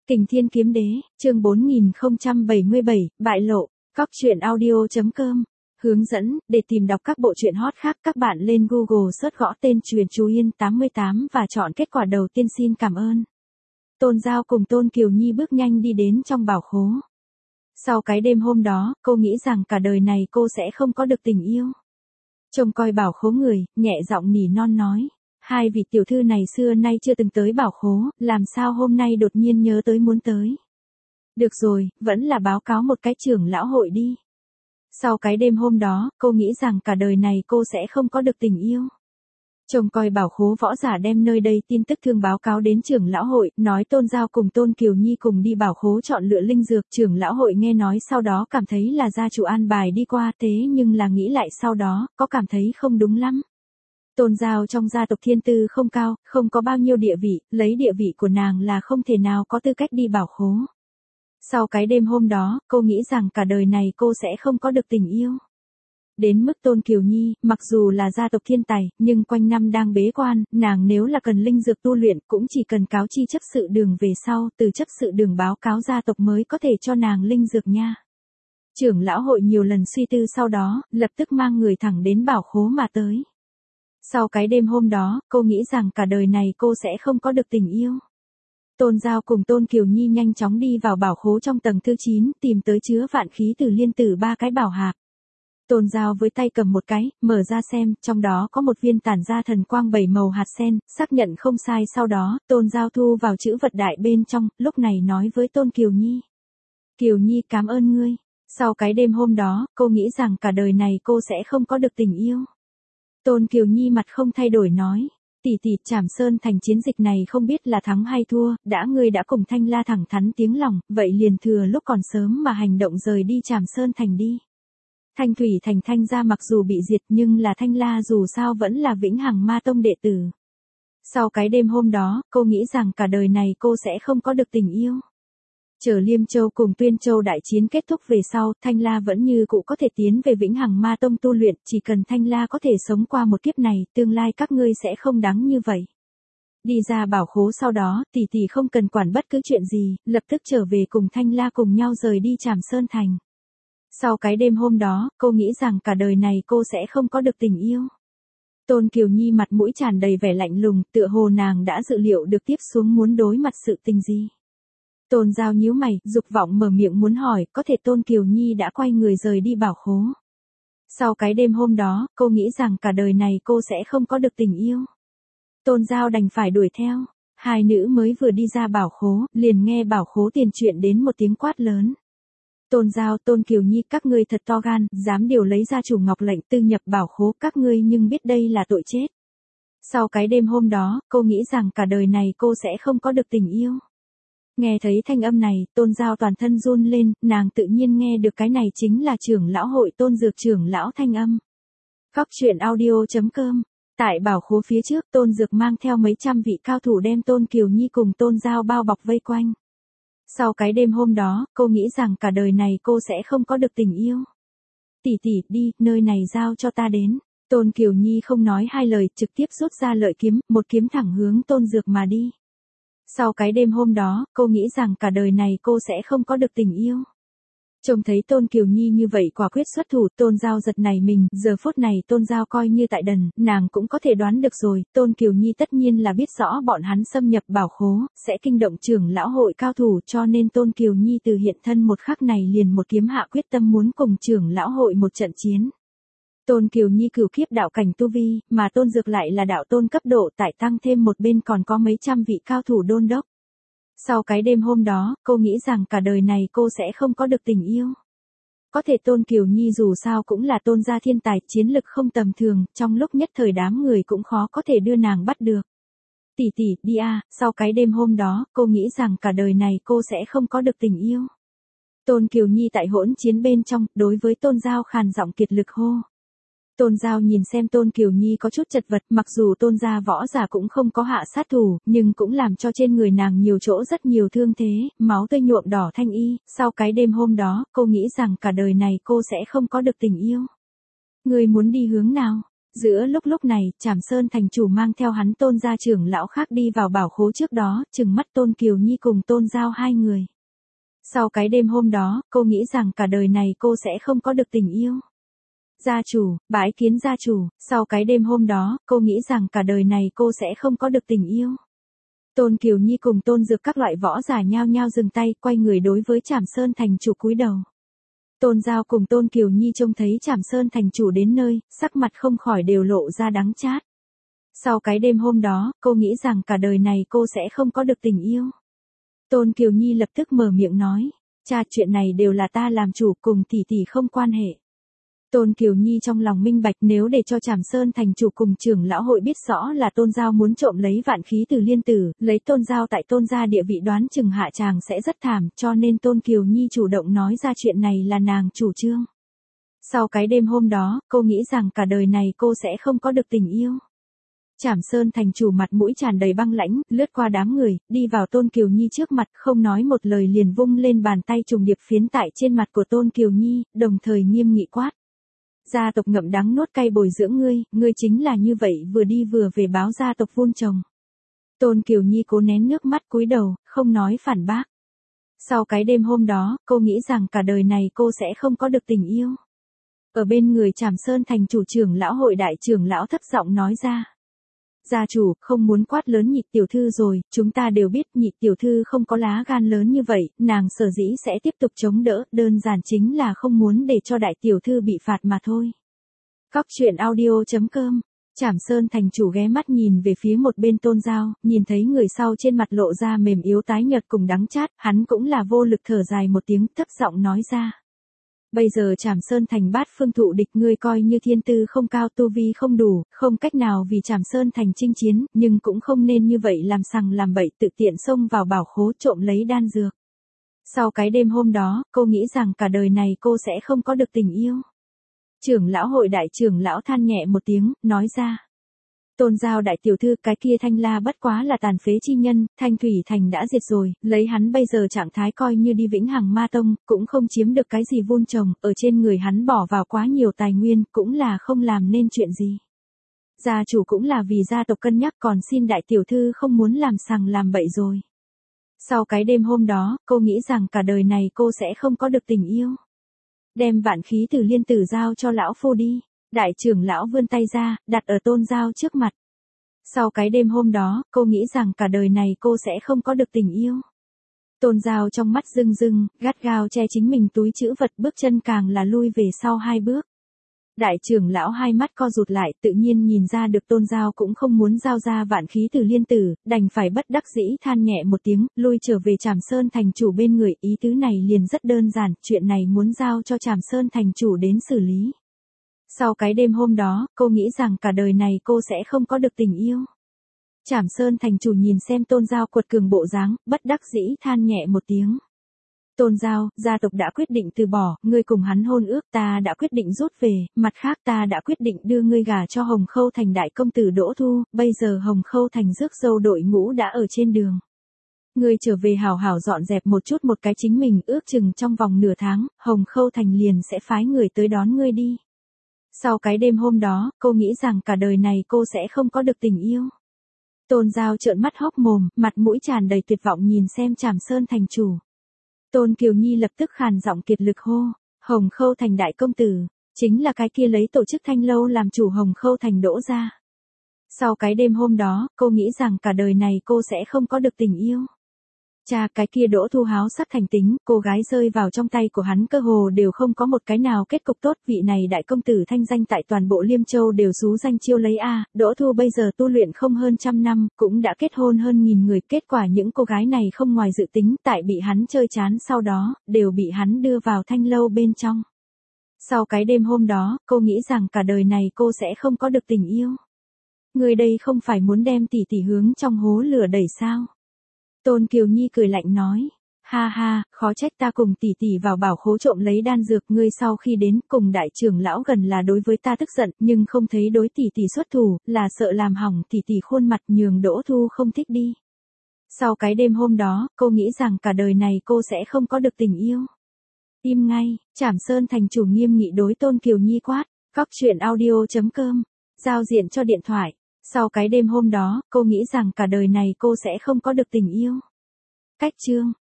Kình Thiên Kiếm Đế, chương 4077, bại lộ, Cóc truyện audio.com. Hướng dẫn, để tìm đọc các bộ truyện hot khác các bạn lên Google search gõ tên Truyện Chú Yên 88 và chọn kết quả đầu tiên. Xin cảm ơn. Tôn Giao cùng Tôn Kiều Nhi bước nhanh đi đến trong bảo khố. Sau cái đêm hôm đó, cô nghĩ rằng cả đời này cô sẽ không có được tình yêu. Trông coi bảo khố người, nhẹ giọng nỉ non nói. Hai vị tiểu thư này xưa nay chưa từng tới bảo khố, làm sao hôm nay đột nhiên nhớ tới muốn tới. Được rồi, vẫn là báo cáo một cái trưởng lão hội đi. Sau cái đêm hôm đó, cô nghĩ rằng cả đời này cô sẽ không có được tình yêu. Trông coi bảo khố võ giả đem nơi đây tin tức thương báo cáo đến trưởng lão hội, nói Tôn Giao cùng Tôn Kiều Nhi cùng đi bảo khố chọn lựa linh dược. Trưởng lão hội nghe nói sau đó cảm thấy là gia chủ an bài đi qua, thế nhưng là nghĩ lại sau đó, có cảm thấy không đúng lắm. Tôn Giao trong gia tộc thiên tư không cao, không có bao nhiêu địa vị, lấy địa vị của nàng là không thể nào có tư cách đi bảo khố. Sau cái đêm hôm đó, cô nghĩ rằng cả đời này cô sẽ không có được tình yêu. Đến mức Tôn Kiều Nhi, mặc dù là gia tộc thiên tài, nhưng quanh năm đang bế quan, nàng nếu là cần linh dược tu luyện cũng chỉ cần cáo chi chấp sự đường về sau, từ chấp sự đường báo cáo gia tộc mới có thể cho nàng linh dược nha. Trưởng lão hội nhiều lần suy tư sau đó, lập tức mang người thẳng đến bảo khố mà tới. Sau cái đêm hôm đó, cô nghĩ rằng cả đời này cô sẽ không có được tình yêu. Tôn Giao cùng Tôn Kiều Nhi nhanh chóng đi vào bảo khố trong tầng thứ 9, tìm tới chứa vạn khí từ liên tử 3 cái bảo hạp. Tôn Giao với tay cầm một cái, mở ra xem, trong đó có một viên tản ra thần quang 7 màu hạt sen, xác nhận không sai sau đó, Tôn Giao thu vào chữ vật đại bên trong, lúc này nói với Tôn Kiều Nhi. Kiều Nhi cảm ơn ngươi. Sau cái đêm hôm đó, cô nghĩ rằng cả đời này cô sẽ không có được tình yêu. Tôn Kiều Nhi mặt không thay đổi nói. Tỷ tỷ, Trảm Sơn Thành chiến dịch này không biết là thắng hay thua, ngươi đã cùng Thanh La thẳng thắn tiếng lòng, vậy liền thừa lúc còn sớm mà hành động rời đi Trảm Sơn Thành đi. Thanh Thủy Thành Thanh gia mặc dù bị diệt nhưng là Thanh La dù sao vẫn là Vĩnh Hằng Ma Tông đệ tử. Sau cái đêm hôm đó, cô nghĩ rằng cả đời này cô sẽ không có được tình yêu. Chờ Liêm Châu cùng Tuyên Châu đại chiến kết thúc về sau, Thanh La vẫn như cũ có thể tiến về Vĩnh Hằng Ma Tông tu luyện, chỉ cần Thanh La có thể sống qua một kiếp này, tương lai các ngươi sẽ không đáng như vậy. Đi ra bảo khố sau đó, tỷ tỷ không cần quản bất cứ chuyện gì, lập tức trở về cùng Thanh La cùng nhau rời đi Trảm Sơn Thành. Sau cái đêm hôm đó, cô nghĩ rằng cả đời này cô sẽ không có được tình yêu. Tôn Kiều Nhi mặt mũi tràn đầy vẻ lạnh lùng, tựa hồ nàng đã dự liệu được tiếp xuống muốn đối mặt sự tình gì. Tôn Giao nhíu mày, dục vọng mở miệng muốn hỏi, có thể Tôn Kiều Nhi đã quay người rời đi bảo khố. Sau cái đêm hôm đó, cô nghĩ rằng cả đời này cô sẽ không có được tình yêu. Tôn Giao đành phải đuổi theo. Hai nữ mới vừa đi ra bảo khố, liền nghe bảo khố tiền chuyện đến một tiếng quát lớn. Tôn Giao, Tôn Kiều Nhi, các ngươi thật to gan, dám điều lấy gia chủ ngọc lệnh tư nhập bảo khố, các ngươi nhưng biết đây là tội chết. Sau cái đêm hôm đó, cô nghĩ rằng cả đời này cô sẽ không có được tình yêu. Nghe thấy thanh âm này, Tôn Giao toàn thân run lên, nàng tự nhiên nghe được cái này chính là trưởng lão hội Tôn Dược trưởng lão thanh âm. Cóc truyện audio.com. Tại bảo khố phía trước, Tôn Dược mang theo mấy trăm vị cao thủ đem Tôn Kiều Nhi cùng Tôn Giao bao bọc vây quanh. Sau cái đêm hôm đó, cô nghĩ rằng cả đời này cô sẽ không có được tình yêu. Tỷ tỷ, đi, nơi này giao cho ta đến. Tôn Kiều Nhi không nói hai lời, trực tiếp rút ra lợi kiếm, một kiếm thẳng hướng Tôn Dược mà đi. Sau cái đêm hôm đó, cô nghĩ rằng cả đời này cô sẽ không có được tình yêu. Trông thấy Tôn Kiều Nhi như vậy quả quyết xuất thủ, Tôn Giao giật nảy mình, giờ phút này Tôn Giao coi như tại đần, nàng cũng có thể đoán được rồi, Tôn Kiều Nhi tất nhiên là biết rõ bọn hắn xâm nhập bảo khố, sẽ kinh động trưởng lão hội cao thủ cho nên Tôn Kiều Nhi từ hiện thân một khắc này liền một kiếm hạ quyết tâm muốn cùng trưởng lão hội một trận chiến. Tôn Kiều Nhi cửu kiếp đạo cảnh tu vi, mà Tôn Dược lại là đạo tôn cấp độ tại tăng thêm một bên còn có mấy trăm vị cao thủ đôn đốc. Sau cái đêm hôm đó, cô nghĩ rằng cả đời này cô sẽ không có được tình yêu. Có thể Tôn Kiều Nhi dù sao cũng là Tôn gia thiên tài, chiến lực không tầm thường, trong lúc nhất thời đám người cũng khó có thể đưa nàng bắt được. Tỷ tỷ, đi à, sau cái đêm hôm đó, cô nghĩ rằng cả đời này cô sẽ không có được tình yêu. Tôn Kiều Nhi tại hỗn chiến bên trong, đối với Tôn Giao khàn giọng kiệt lực hô. Tôn Giao nhìn xem Tôn Kiều Nhi có chút chật vật, mặc dù Tôn gia võ giả cũng không có hạ sát thủ, nhưng cũng làm cho trên người nàng nhiều chỗ rất nhiều thương thế, máu tươi nhuộm đỏ thanh y. Sau cái đêm hôm đó, cô nghĩ rằng cả đời này cô sẽ không có được tình yêu. Ngươi muốn đi hướng nào? Giữa lúc này, Trảm Sơn thành chủ mang theo hắn Tôn gia trưởng lão khác đi vào bảo khố trước đó, trừng mắt Tôn Kiều Nhi cùng Tôn Giao hai người. Sau cái đêm hôm đó, cô nghĩ rằng cả đời này cô sẽ không có được tình yêu. Gia chủ, bái kiến gia chủ, sau cái đêm hôm đó, cô nghĩ rằng cả đời này cô sẽ không có được tình yêu. Tôn Kiều Nhi cùng Tôn Dược các loại võ giả nhao nhao dừng tay, quay người đối với Trảm Sơn thành chủ cúi đầu. Tôn Giao cùng Tôn Kiều Nhi trông thấy Trảm Sơn thành chủ đến nơi, sắc mặt không khỏi đều lộ ra đắng chát. Sau cái đêm hôm đó, cô nghĩ rằng cả đời này cô sẽ không có được tình yêu. Tôn Kiều Nhi lập tức mở miệng nói, cha, chuyện này đều là ta làm chủ, cùng tỷ tỷ không quan hệ. Tôn Kiều Nhi trong lòng minh bạch, nếu để cho Trảm Sơn thành chủ cùng trưởng lão hội biết rõ là Tôn Giao muốn trộm lấy vạn khí từ liên tử, lấy Tôn Giao tại Tôn gia địa vị, đoán chừng hạ chàng sẽ rất thảm, cho nên Tôn Kiều Nhi chủ động nói ra chuyện này là nàng chủ trương. Sau cái đêm hôm đó, cô nghĩ rằng cả đời này cô sẽ không có được tình yêu. Trảm Sơn thành chủ mặt mũi tràn đầy băng lãnh, lướt qua đám người, đi vào Tôn Kiều Nhi trước mặt, không nói một lời liền vung lên bàn tay trùng điệp phiến tại trên mặt của Tôn Kiều Nhi, đồng thời nghiêm nghị quát. Gia tộc ngậm đắng nuốt cay bồi dưỡng ngươi chính là như vậy vừa đi vừa về báo gia tộc vun trồng. Tôn Kiều Nhi cố nén nước mắt cúi đầu, không nói phản bác. Sau cái đêm hôm đó, cô nghĩ rằng cả đời này cô sẽ không có được tình yêu. Ở bên người Trảm Sơn thành chủ trưởng lão hội đại trưởng lão thấp giọng nói ra. Gia chủ, không muốn quát lớn Nhị tiểu thư rồi, chúng ta đều biết Nhị tiểu thư không có lá gan lớn như vậy, nàng sở dĩ sẽ tiếp tục chống đỡ, đơn giản chính là không muốn để cho đại tiểu thư bị phạt mà thôi. Cóc truyện audio.com. Trảm Sơn thành chủ ghé mắt nhìn về phía một bên Tôn Giao, nhìn thấy người sau trên mặt lộ ra mềm yếu tái nhợt cùng đắng chát, hắn cũng là vô lực thở dài một tiếng, thấp giọng nói ra. Bây giờ Trảm Sơn thành bát phương thụ địch, ngươi coi như thiên tư không cao, tu vi không đủ, không cách nào vì Trảm Sơn thành chinh chiến, nhưng cũng không nên như vậy làm sằng làm bậy, tự tiện xông vào bảo khố trộm lấy đan dược. Sau cái đêm hôm đó, cô nghĩ rằng cả đời này cô sẽ không có được tình yêu. Trưởng lão hội đại trưởng lão than nhẹ một tiếng, nói ra. Tôn Giao đại tiểu thư, cái kia Thanh La bất quá là tàn phế chi nhân, Thanh Thủy Thành đã diệt rồi, lấy hắn bây giờ trạng thái coi như đi Vĩnh Hằng Ma Tông, cũng không chiếm được cái gì vun trồng, ở trên người hắn bỏ vào quá nhiều tài nguyên, cũng là không làm nên chuyện gì. Gia chủ cũng là vì gia tộc cân nhắc, còn xin đại tiểu thư không muốn làm sằng làm bậy rồi. Sau cái đêm hôm đó, cô nghĩ rằng cả đời này cô sẽ không có được tình yêu. Đem vạn khí từ liên tử giao cho lão phu đi. Đại trưởng lão vươn tay ra, đặt ở Tôn Giao trước mặt. Sau cái đêm hôm đó, cô nghĩ rằng cả đời này cô sẽ không có được tình yêu. Tôn Giao trong mắt rưng rưng, gắt gao che chính mình túi trữ vật, bước chân càng là lui về sau 2 bước. Đại trưởng lão hai mắt co rụt lại, tự nhiên nhìn ra được Tôn Giao cũng không muốn giao ra vạn khí từ liên tử, đành phải bất đắc dĩ than nhẹ một tiếng, lui trở về Trảm Sơn thành chủ bên người. Ý tứ này liền rất đơn giản, chuyện này muốn giao cho Trảm Sơn thành chủ đến xử lý. Sau cái đêm hôm đó, cô nghĩ rằng cả đời này cô sẽ không có được tình yêu. Trảm Sơn thành chủ nhìn xem Tôn Giao quật cường bộ dáng, bất đắc dĩ than nhẹ một tiếng. Tôn Giao, gia tộc đã quyết định từ bỏ, ngươi cùng hắn hôn ước, ta đã quyết định rút về, mặt khác ta đã quyết định đưa ngươi gả cho Hồng Khâu thành đại công tử Đỗ Thu, bây giờ Hồng Khâu thành rước dâu đội ngũ đã ở trên đường. Ngươi trở về hảo hảo dọn dẹp một chút một cái chính mình, ước chừng trong vòng nửa tháng, Hồng Khâu thành liền sẽ phái người tới đón ngươi đi. Sau cái đêm hôm đó, cô nghĩ rằng cả đời này cô sẽ không có được tình yêu. Tôn Giao trợn mắt hốc mồm, mặt mũi tràn đầy tuyệt vọng nhìn xem Trảm Sơn thành chủ. Tôn Kiều Nhi lập tức khàn giọng kiệt lực hô, Hồng Khâu thành đại công tử, chính là cái kia lấy tổ chức Thanh Lâu làm chủ Hồng Khâu thành Đỗ gia. Sau cái đêm hôm đó, cô nghĩ rằng cả đời này cô sẽ không có được tình yêu. Cha, cái kia Đỗ Thu háo sắc thành tính, cô gái rơi vào trong tay của hắn cơ hồ đều không có một cái nào kết cục tốt, vị này đại công tử thanh danh tại toàn bộ Liêm Châu đều xú danh chiêu lấy a. Đỗ Thu bây giờ tu luyện không hơn 100 năm, cũng đã kết hôn hơn 1000 người, kết quả những cô gái này không ngoài dự tính, tại bị hắn chơi chán sau đó, đều bị hắn đưa vào Thanh Lâu bên trong. Sau cái đêm hôm đó, cô nghĩ rằng cả đời này cô sẽ không có được tình yêu. Người đây không phải muốn đem tỷ tỷ hướng trong hố lửa đẩy sao? Tôn Kiều Nhi cười lạnh nói, ha ha, khó trách ta cùng tỷ tỷ vào bảo khố trộm lấy đan dược, ngươi sau khi đến cùng đại trưởng lão gần là đối với ta tức giận, nhưng không thấy đối tỷ tỷ xuất thủ, là sợ làm hỏng tỷ tỷ khuôn mặt, nhường Đỗ Thu không thích đi. Sau cái đêm hôm đó, cô nghĩ rằng cả đời này cô sẽ không có được tình yêu. Im ngay, Trảm Sơn thành chủ nghiêm nghị đối Tôn Kiều Nhi quát, cóc truyện audio.com. giao diện cho điện thoại. Sau cái đêm hôm đó, cô nghĩ rằng cả đời này cô sẽ không có được tình yêu. Cách chương